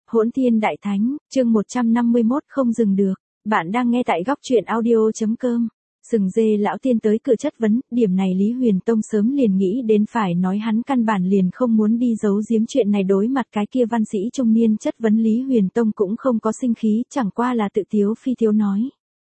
Hỗn Thiên Đại Thánh, chương 151 không dừng được. Bạn đang nghe tại góc truyện audio.com. Sừng dê lão tiên tới cửa chất vấn, điểm này Lý Huyền Tông sớm liền nghĩ đến, phải nói hắn căn bản liền không muốn đi giấu giếm chuyện này. Đối mặt cái kia văn sĩ trung niên chất vấn, Lý Huyền Tông cũng không có sinh khí, chẳng qua là tự tiếu phi tiếu nói.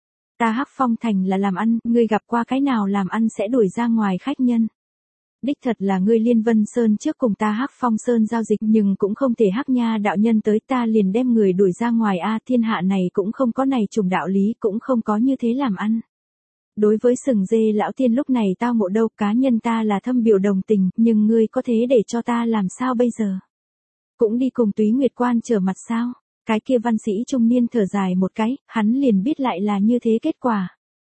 Ta Hắc Phong Thành là làm ăn, ngươi gặp qua cái nào làm ăn sẽ đuổi ra ngoài khách nhân. Đích thật là ngươi Liên Vân Sơn trước cùng ta Hắc Phong Sơn giao dịch, nhưng cũng không thể Hắc Nha đạo nhân tới ta liền đem người đuổi ra ngoài a, thiên hạ này cũng không có này trùng đạo lý, cũng không có như thế làm ăn. Đối với sừng dê lão tiên lúc này tao ngộ đâu, cá nhân ta là thâm biểu đồng tình, nhưng ngươi có thế để cho ta làm sao bây giờ? Cũng đi cùng Túy Nguyệt Quan trở mặt sao? Cái kia văn sĩ trung niên thở dài một cái, hắn liền biết lại là như thế kết quả.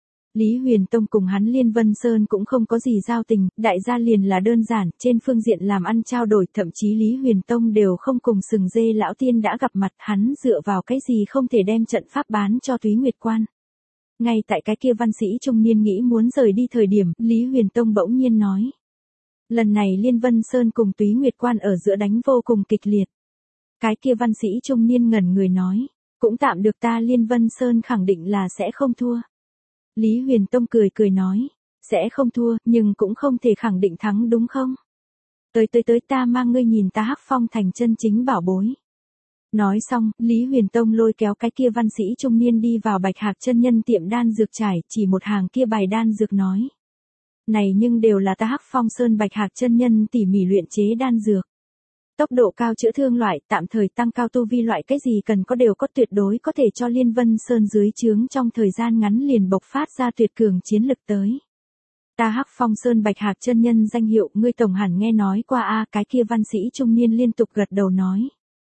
Lý Huyền Tông cùng hắn Liên Vân Sơn cũng không có gì giao tình, đại gia liền là đơn giản, trên phương diện làm ăn trao đổi, thậm chí Lý Huyền Tông đều không cùng sừng dê lão tiên đã gặp mặt, hắn dựa vào cái gì không thể đem trận pháp bán cho Túy Nguyệt Quan. Ngay tại cái kia văn sĩ trung niên nghĩ muốn rời đi thời điểm, Lý Huyền Tông bỗng nhiên nói. Lần này Liên Vân Sơn cùng Túy Nguyệt Quan ở giữa đánh vô cùng kịch liệt. Cái kia văn sĩ trung niên ngẩn người nói, cũng tạm được, ta Liên Vân Sơn khẳng định là sẽ không thua. Lý Huyền Tông cười cười nói, sẽ không thua, nhưng cũng không thể khẳng định thắng đúng không? Tới ta mang ngươi nhìn ta Hắc Phong Thành chân chính bảo bối. Nói xong, Lý Huyền Tông lôi kéo cái kia văn sĩ trung niên đi vào Bạch Hạc chân nhân tiệm đan dược trải, chỉ một hàng kia bài đan dược nói. Này nhưng đều là ta Hắc Phong Sơn Bạch Hạc chân nhân tỉ mỉ luyện chế đan dược. Tốc độ cao chữa thương loại, tạm thời tăng cao tu vi loại, cái gì cần có đều có, tuyệt đối có thể cho Liên Vân Sơn dưới trướng trong thời gian ngắn liền bộc phát ra tuyệt cường chiến lực tới. Ta Hắc Phong Sơn Bạch Hạc chân nhân danh hiệu, ngươi tổng hẳn nghe nói qua a, cái kia văn sĩ trung niên liên tục gật đầu nói.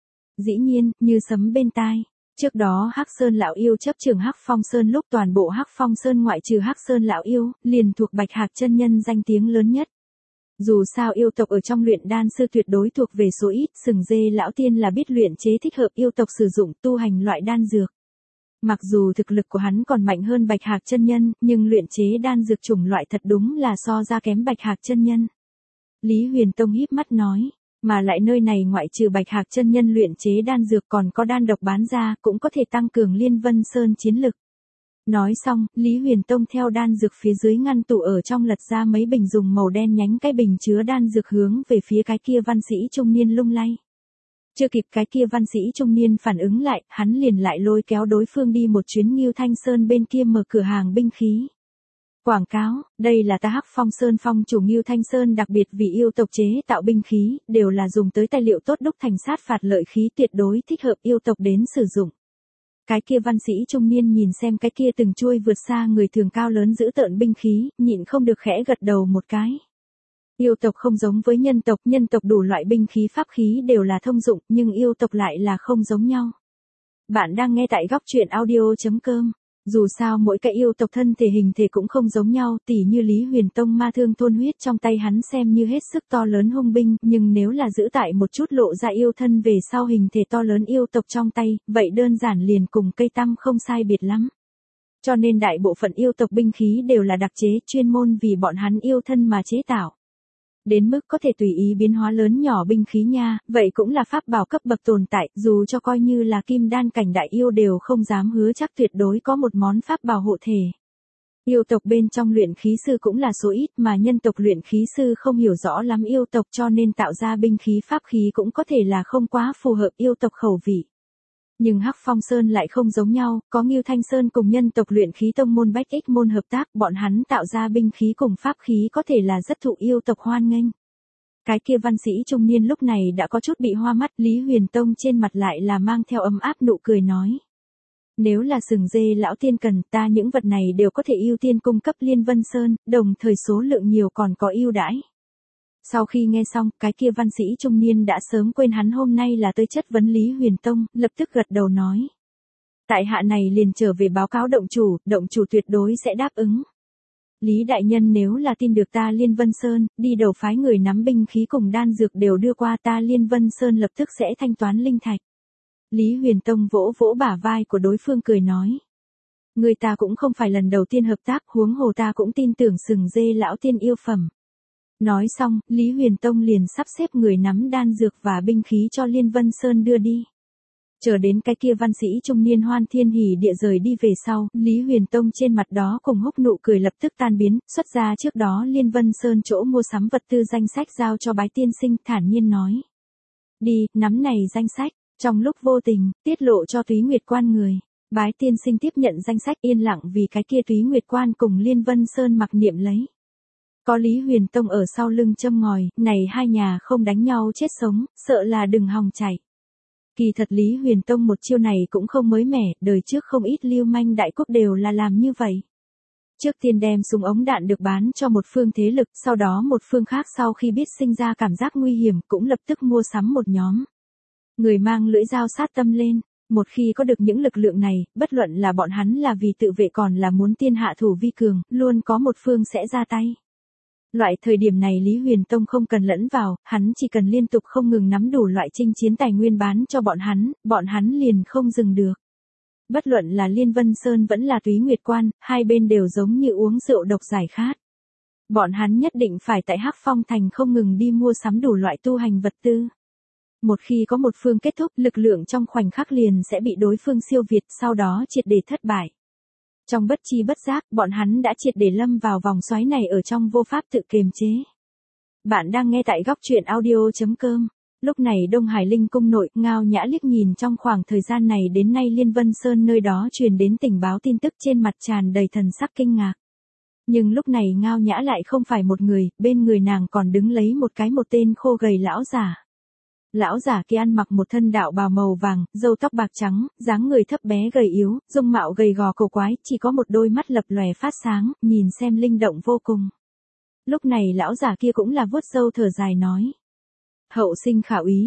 Dĩ nhiên, như sấm bên tai. Trước đó Hắc Sơn lão yêu chấp trưởng Hắc Phong Sơn lúc toàn bộ Hắc Phong Sơn ngoại trừ Hắc Sơn lão yêu, liền thuộc Bạch Hạc chân nhân danh tiếng lớn nhất. Dù sao yêu tộc ở trong luyện đan sư tuyệt đối thuộc về số ít, sừng dê lão tiên là biết luyện chế thích hợp yêu tộc sử dụng tu hành loại đan dược. Mặc dù thực lực của hắn còn mạnh hơn Bạch Hạc chân nhân, nhưng luyện chế đan dược chủng loại thật đúng là so ra kém Bạch Hạc chân nhân. Lý Huyền Tông híp mắt nói, mà lại nơi này ngoại trừ Bạch Hạc chân nhân luyện chế đan dược còn có đan độc bán ra, cũng có thể tăng cường Liên Vân Sơn chiến lực. Nói xong, Lý Huyền Tông theo đan dược phía dưới ngăn tủ ở trong lật ra mấy bình dùng màu đen nhánh cái bình chứa đan dược hướng về phía cái kia văn sĩ trung niên lung lay. Chưa kịp cái kia văn sĩ trung niên phản ứng lại, hắn liền lại lôi kéo đối phương đi một chuyến Ngưu Thanh Sơn bên kia mở cửa hàng binh khí. Quảng cáo, đây là ta Hắc Phong Sơn phong chủ Ngưu Thanh Sơn đặc biệt vì yêu tộc chế tạo binh khí, đều là dùng tới tài liệu tốt đúc thành, sát phạt lợi khí, tuyệt đối thích hợp yêu tộc đến sử dụng. Cái kia văn sĩ trung niên nhìn xem cái kia từng chuôi vượt xa người thường cao lớn giữ tợn binh khí, nhịn không được khẽ gật đầu một cái. Yêu tộc không giống với nhân tộc đủ loại binh khí pháp khí đều là thông dụng, nhưng yêu tộc lại là không giống nhau. Bạn đang nghe tại góc truyện audio.com. Dù sao mỗi cái yêu tộc thân thể hình thể cũng không giống nhau, tỉ như Lý Huyền Tông ma thương thôn huyết trong tay hắn xem như hết sức to lớn hung binh, nhưng nếu là giữ tại một chút lộ ra yêu thân về sau hình thể to lớn yêu tộc trong tay, vậy đơn giản liền cùng cây tăm không sai biệt lắm. Cho nên đại bộ phận yêu tộc binh khí đều là đặc chế, chuyên môn vì bọn hắn yêu thân mà chế tạo. Đến mức có thể tùy ý biến hóa lớn nhỏ binh khí nha, vậy cũng là pháp bảo cấp bậc tồn tại, dù cho coi như là kim đan cảnh đại yêu đều không dám hứa chắc tuyệt đối có một món pháp bảo hộ thể. Yêu tộc bên trong luyện khí sư cũng là số ít, mà nhân tộc luyện khí sư không hiểu rõ lắm yêu tộc, cho nên tạo ra binh khí pháp khí cũng có thể là không quá phù hợp yêu tộc khẩu vị. Nhưng Hắc Phong Sơn lại không giống nhau, có Ngưu Thanh Sơn cùng nhân tộc luyện khí tông môn Bách Ích môn hợp tác, bọn hắn tạo ra binh khí cùng pháp khí có thể là rất thụ yêu tộc hoan nghênh. Cái kia văn sĩ trung niên lúc này đã có chút bị hoa mắt, Lý Huyền Tông trên mặt lại là mang theo ấm áp nụ cười nói. Nếu là sừng dê lão tiên cần, ta những vật này đều có thể ưu tiên cung cấp Liên Vân Sơn, đồng thời số lượng nhiều còn có ưu đãi. Sau khi nghe xong, cái kia văn sĩ trung niên đã sớm quên hắn hôm nay là tới chất vấn Lý Huyền Tông, lập tức gật đầu nói. Tại hạ này liền trở về báo cáo động chủ tuyệt đối sẽ đáp ứng. Lý đại nhân nếu là tin được ta Liên Vân Sơn, đi đầu phái người nắm binh khí cùng đan dược đều đưa qua, ta Liên Vân Sơn lập tức sẽ thanh toán linh thạch. Lý Huyền Tông vỗ vỗ bả vai của đối phương cười nói. Người ta cũng không phải lần đầu tiên hợp tác, huống hồ ta cũng tin tưởng sừng dê lão tiên yêu phẩm. Nói xong, Lý Huyền Tông liền sắp xếp người nắm đan dược và binh khí cho Liên Vân Sơn đưa đi. Chờ đến cái kia văn sĩ trung niên hoan thiên hỉ địa rời đi về sau, Lý Huyền Tông trên mặt đó cùng húc nụ cười lập tức tan biến, xuất ra trước đó Liên Vân Sơn chỗ mua sắm vật tư danh sách giao cho bái tiên sinh, thản nhiên nói. Đi, nắm này danh sách, trong lúc vô tình, tiết lộ cho Túy Nguyệt Quan người. Bái tiên sinh tiếp nhận danh sách yên lặng vì cái kia Túy Nguyệt Quan cùng Liên Vân Sơn mặc niệm lấy. Có Lý Huyền Tông ở sau lưng châm ngòi, này hai nhà không đánh nhau chết sống, sợ là đừng hòng chạy. Kỳ thật Lý Huyền Tông một chiêu này cũng không mới mẻ, đời trước không ít lưu manh đại quốc đều là làm như vậy. Trước tiên đem súng ống đạn được bán cho một phương thế lực, sau đó một phương khác sau khi biết sinh ra cảm giác nguy hiểm cũng lập tức mua sắm một nhóm. Người mang lưỡi dao sát tâm lên, một khi có được những lực lượng này, bất luận là bọn hắn là vì tự vệ còn là muốn tiên hạ thủ vi cường, luôn có một phương sẽ ra tay. Loại thời điểm này Lý Huyền Tông không cần lẫn vào, hắn chỉ cần liên tục không ngừng nắm đủ loại chinh chiến tài nguyên bán cho bọn hắn liền không dừng được. Bất luận là Liên Vân Sơn vẫn là Túy Nguyệt Quan, hai bên đều giống như uống rượu độc giải khát. Bọn hắn nhất định phải tại Hắc Phong Thành không ngừng đi mua sắm đủ loại tu hành vật tư. Một khi có một phương kết thúc, lực lượng trong khoảnh khắc liền sẽ bị đối phương siêu việt, sau đó triệt để thất bại. Trong bất chi bất giác, bọn hắn đã triệt để lâm vào vòng xoáy này ở trong vô pháp tự kiềm chế. Bạn đang nghe tại góc truyện audio.com. Lúc này Đông Hải Linh cung nội, Ngao Nhã liếc nhìn trong khoảng thời gian này đến nay Liên Vân Sơn nơi đó truyền đến tình báo tin tức, trên mặt tràn đầy thần sắc kinh ngạc. Nhưng lúc này Ngao Nhã lại không phải một người, bên người nàng còn đứng lấy một tên khô gầy lão giả. Lão giả kia ăn mặc một thân đạo bào màu vàng, râu tóc bạc trắng, dáng người thấp bé gầy yếu, dung mạo gầy gò cổ quái, chỉ có một đôi mắt lập lòe phát sáng, nhìn xem linh động vô cùng. Lúc này lão giả kia cũng là vuốt râu thở dài nói. Hậu sinh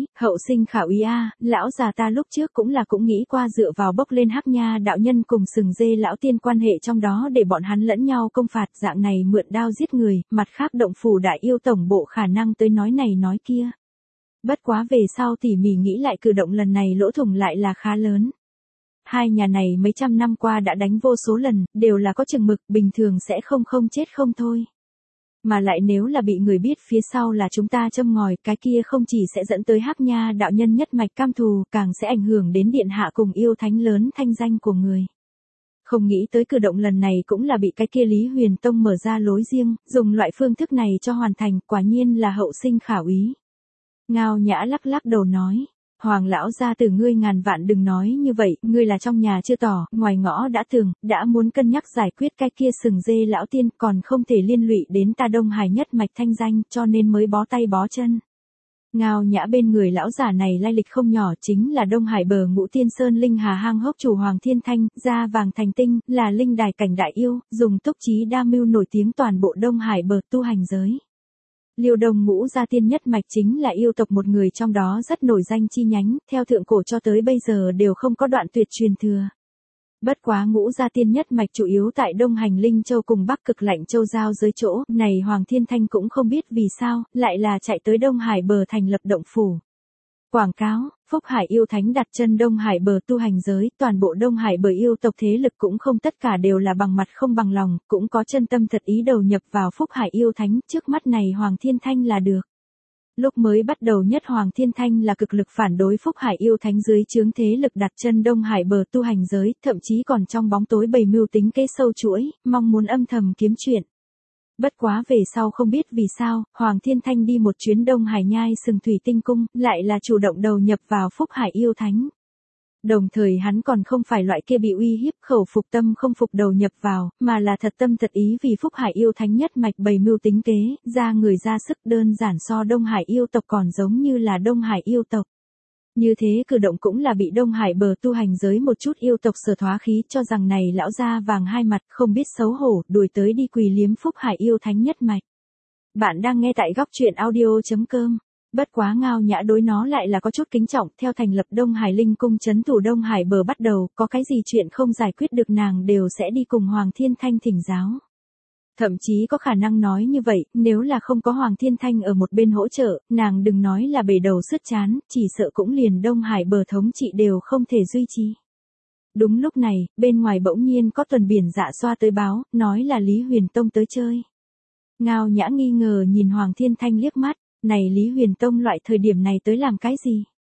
khảo ý a, lão già ta lúc trước cũng nghĩ qua dựa vào bốc lên Hắc Nha đạo nhân cùng Sừng Dê lão tiên quan hệ trong đó để bọn hắn lẫn nhau công phạt, dạng này mượn đao giết người, mặt khác động phủ đại yêu tổng bộ khả năng tới nói này nói kia. Bất quá về sau tỉ mỉ nghĩ lại cử động lần này lỗ thủng lại là khá lớn. Hai nhà này mấy trăm năm qua đã đánh vô số lần, đều là có chừng mực, bình thường sẽ không chết không thôi. Mà lại nếu là bị người biết phía sau là chúng ta châm ngòi, cái kia không chỉ sẽ dẫn tới Hắc Nha đạo nhân nhất mạch cam thù, càng sẽ ảnh hưởng đến điện hạ cùng yêu thánh lớn thanh danh của người. Không nghĩ tới cử động lần này cũng là bị cái kia Lý Huyền Tông mở ra lối riêng, dùng loại phương thức này cho hoàn thành, quả nhiên là hậu sinh khảo ý. Ngao Nhã lắc đầu nói. Hoàng lão gia tử ngươi ngàn vạn đừng nói như vậy, ngươi là trong nhà chưa tỏ, ngoài ngõ đã tường, đã muốn cân nhắc giải quyết cái kia Sừng Dê lão tiên, còn không thể liên lụy đến ta Đông Hải nhất mạch thanh danh, cho nên mới bó tay bó chân. Ngao Nhã bên người lão giả này lai lịch không nhỏ, chính là Đông Hải bờ Ngũ Tiên Sơn Linh Hà Hang hốc chủ Hoàng Thiên Thanh, da vàng thành tinh, là linh đài cảnh đại yêu, dùng túc trí đa mưu nổi tiếng toàn bộ Đông Hải bờ tu hành giới. Liêu Đông Ngũ Gia Tiên nhất mạch chính là yêu tộc một người trong đó rất nổi danh chi nhánh, theo thượng cổ cho tới bây giờ đều không có đoạn tuyệt truyền thừa. Bất quá Ngũ Gia Tiên nhất mạch chủ yếu tại Đông Hành Linh Châu cùng Bắc Cực Lạnh Châu giao giới chỗ, này Hoàng Thiên Thanh cũng không biết vì sao, lại là chạy tới Đông Hải bờ thành lập động phủ. Quảng cáo, Phúc Hải yêu thánh đặt chân Đông Hải bờ tu hành giới, toàn bộ Đông Hải bờ yêu tộc thế lực cũng không tất cả đều là bằng mặt không bằng lòng, cũng có chân tâm thật ý đầu nhập vào Phúc Hải yêu thánh, trước mắt này Hoàng Thiên Thanh là được. Lúc mới bắt đầu nhất Hoàng Thiên Thanh là cực lực phản đối Phúc Hải yêu thánh dưới chướng thế lực đặt chân Đông Hải bờ tu hành giới, thậm chí còn trong bóng tối bày mưu tính kế sâu chuỗi, mong muốn âm thầm kiếm chuyện. Bất quá về sau không biết vì sao, Hoàng Thiên Thanh đi một chuyến Đông Hải nhai Sừng Thủy Tinh Cung, lại là chủ động đầu nhập vào Phúc Hải yêu thánh. Đồng thời hắn còn không phải loại kia bị uy hiếp khẩu phục tâm không phục đầu nhập vào, mà là thật tâm thật ý vì Phúc Hải yêu thánh nhất mạch bày mưu tính kế, ra người ra sức, đơn giản so Đông Hải yêu tộc còn giống như là Đông Hải yêu tộc. Như thế cử động cũng là bị Đông Hải bờ tu hành giới một chút yêu tộc sở thoá khí, cho rằng này lão gia vàng hai mặt không biết xấu hổ, đuổi tới đi quỳ liếm Phúc Hải yêu thánh nhất mạch. Bạn đang nghe tại góc truyện audio.com. Bất quá Ngao Nhã đối nó lại là có chút kính trọng, theo thành lập Đông Hải Linh cung trấn thủ Đông Hải bờ bắt đầu, có cái gì chuyện không giải quyết được nàng đều sẽ đi cùng Hoàng Thiên Thanh thỉnh giáo. Thậm chí có khả năng nói như vậy, nếu là không có Hoàng Thiên Thanh ở một bên hỗ trợ, nàng đừng nói là bể đầu sứt chán, chỉ sợ cũng liền Đông Hải bờ thống trị đều không thể duy trì. Đúng lúc này, bên ngoài bỗng nhiên có tuần biển dạ xoa tới báo, nói là Lý Huyền Tông tới chơi. Ngao Nhã nghi ngờ nhìn Hoàng Thiên Thanh liếc mắt, này Lý Huyền Tông loại thời điểm này tới làm cái gì?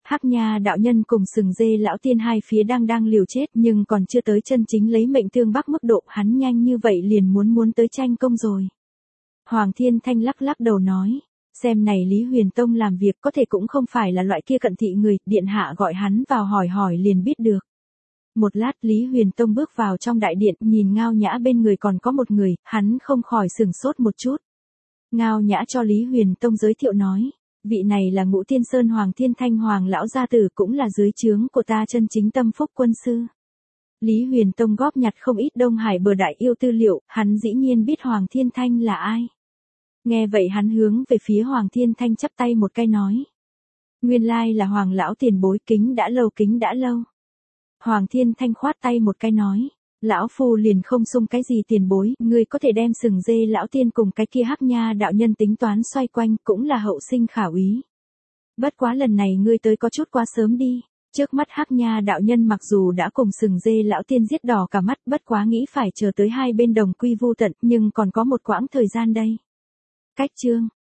Hắc Nha đạo nhân cùng Sừng Dê lão tiên hai phía đang liều chết, nhưng còn chưa tới chân chính lấy mệnh tương bắc mức độ, hắn nhanh như vậy liền muốn tới tranh công rồi. Hoàng Thiên Thanh lắc đầu nói, xem này Lý Huyền Tông làm việc có thể cũng không phải là loại kia cận thị người, điện hạ gọi hắn vào hỏi liền biết được. Một lát Lý Huyền Tông bước vào trong đại điện, nhìn Ngao Nhã bên người còn có một người, hắn không khỏi sửng sốt một chút. Ngao Nhã cho Lý Huyền Tông giới thiệu nói, vị này là Ngũ Tiên Sơn Hoàng Thiên Thanh Hoàng lão gia tử, cũng là dưới trướng của ta chân chính tâm phúc quân sư. Lý Huyền Tông góp nhặt không ít Đông Hải bờ đại yêu tư liệu, hắn dĩ nhiên biết Hoàng Thiên Thanh là ai. Nghe vậy hắn hướng về phía Hoàng Thiên Thanh chắp tay một cái nói, nguyên lai là Hoàng lão tiền bối, kính đã lâu. Hoàng Thiên Thanh khoát tay một cái nói, lão phu liền không xung cái gì tiền bối, ngươi có thể đem Sừng Dê lão tiên cùng cái kia Hắc Nha đạo nhân tính toán xoay quanh, cũng là hậu sinh khả úy. Bất quá lần này ngươi tới có chút quá sớm đi. Trước mắt Hắc Nha đạo nhân mặc dù đã cùng Sừng Dê lão tiên giết đỏ cả mắt, bất quá nghĩ phải chờ tới hai bên đồng quy vu tận, nhưng còn có một quãng thời gian đây. Cách chương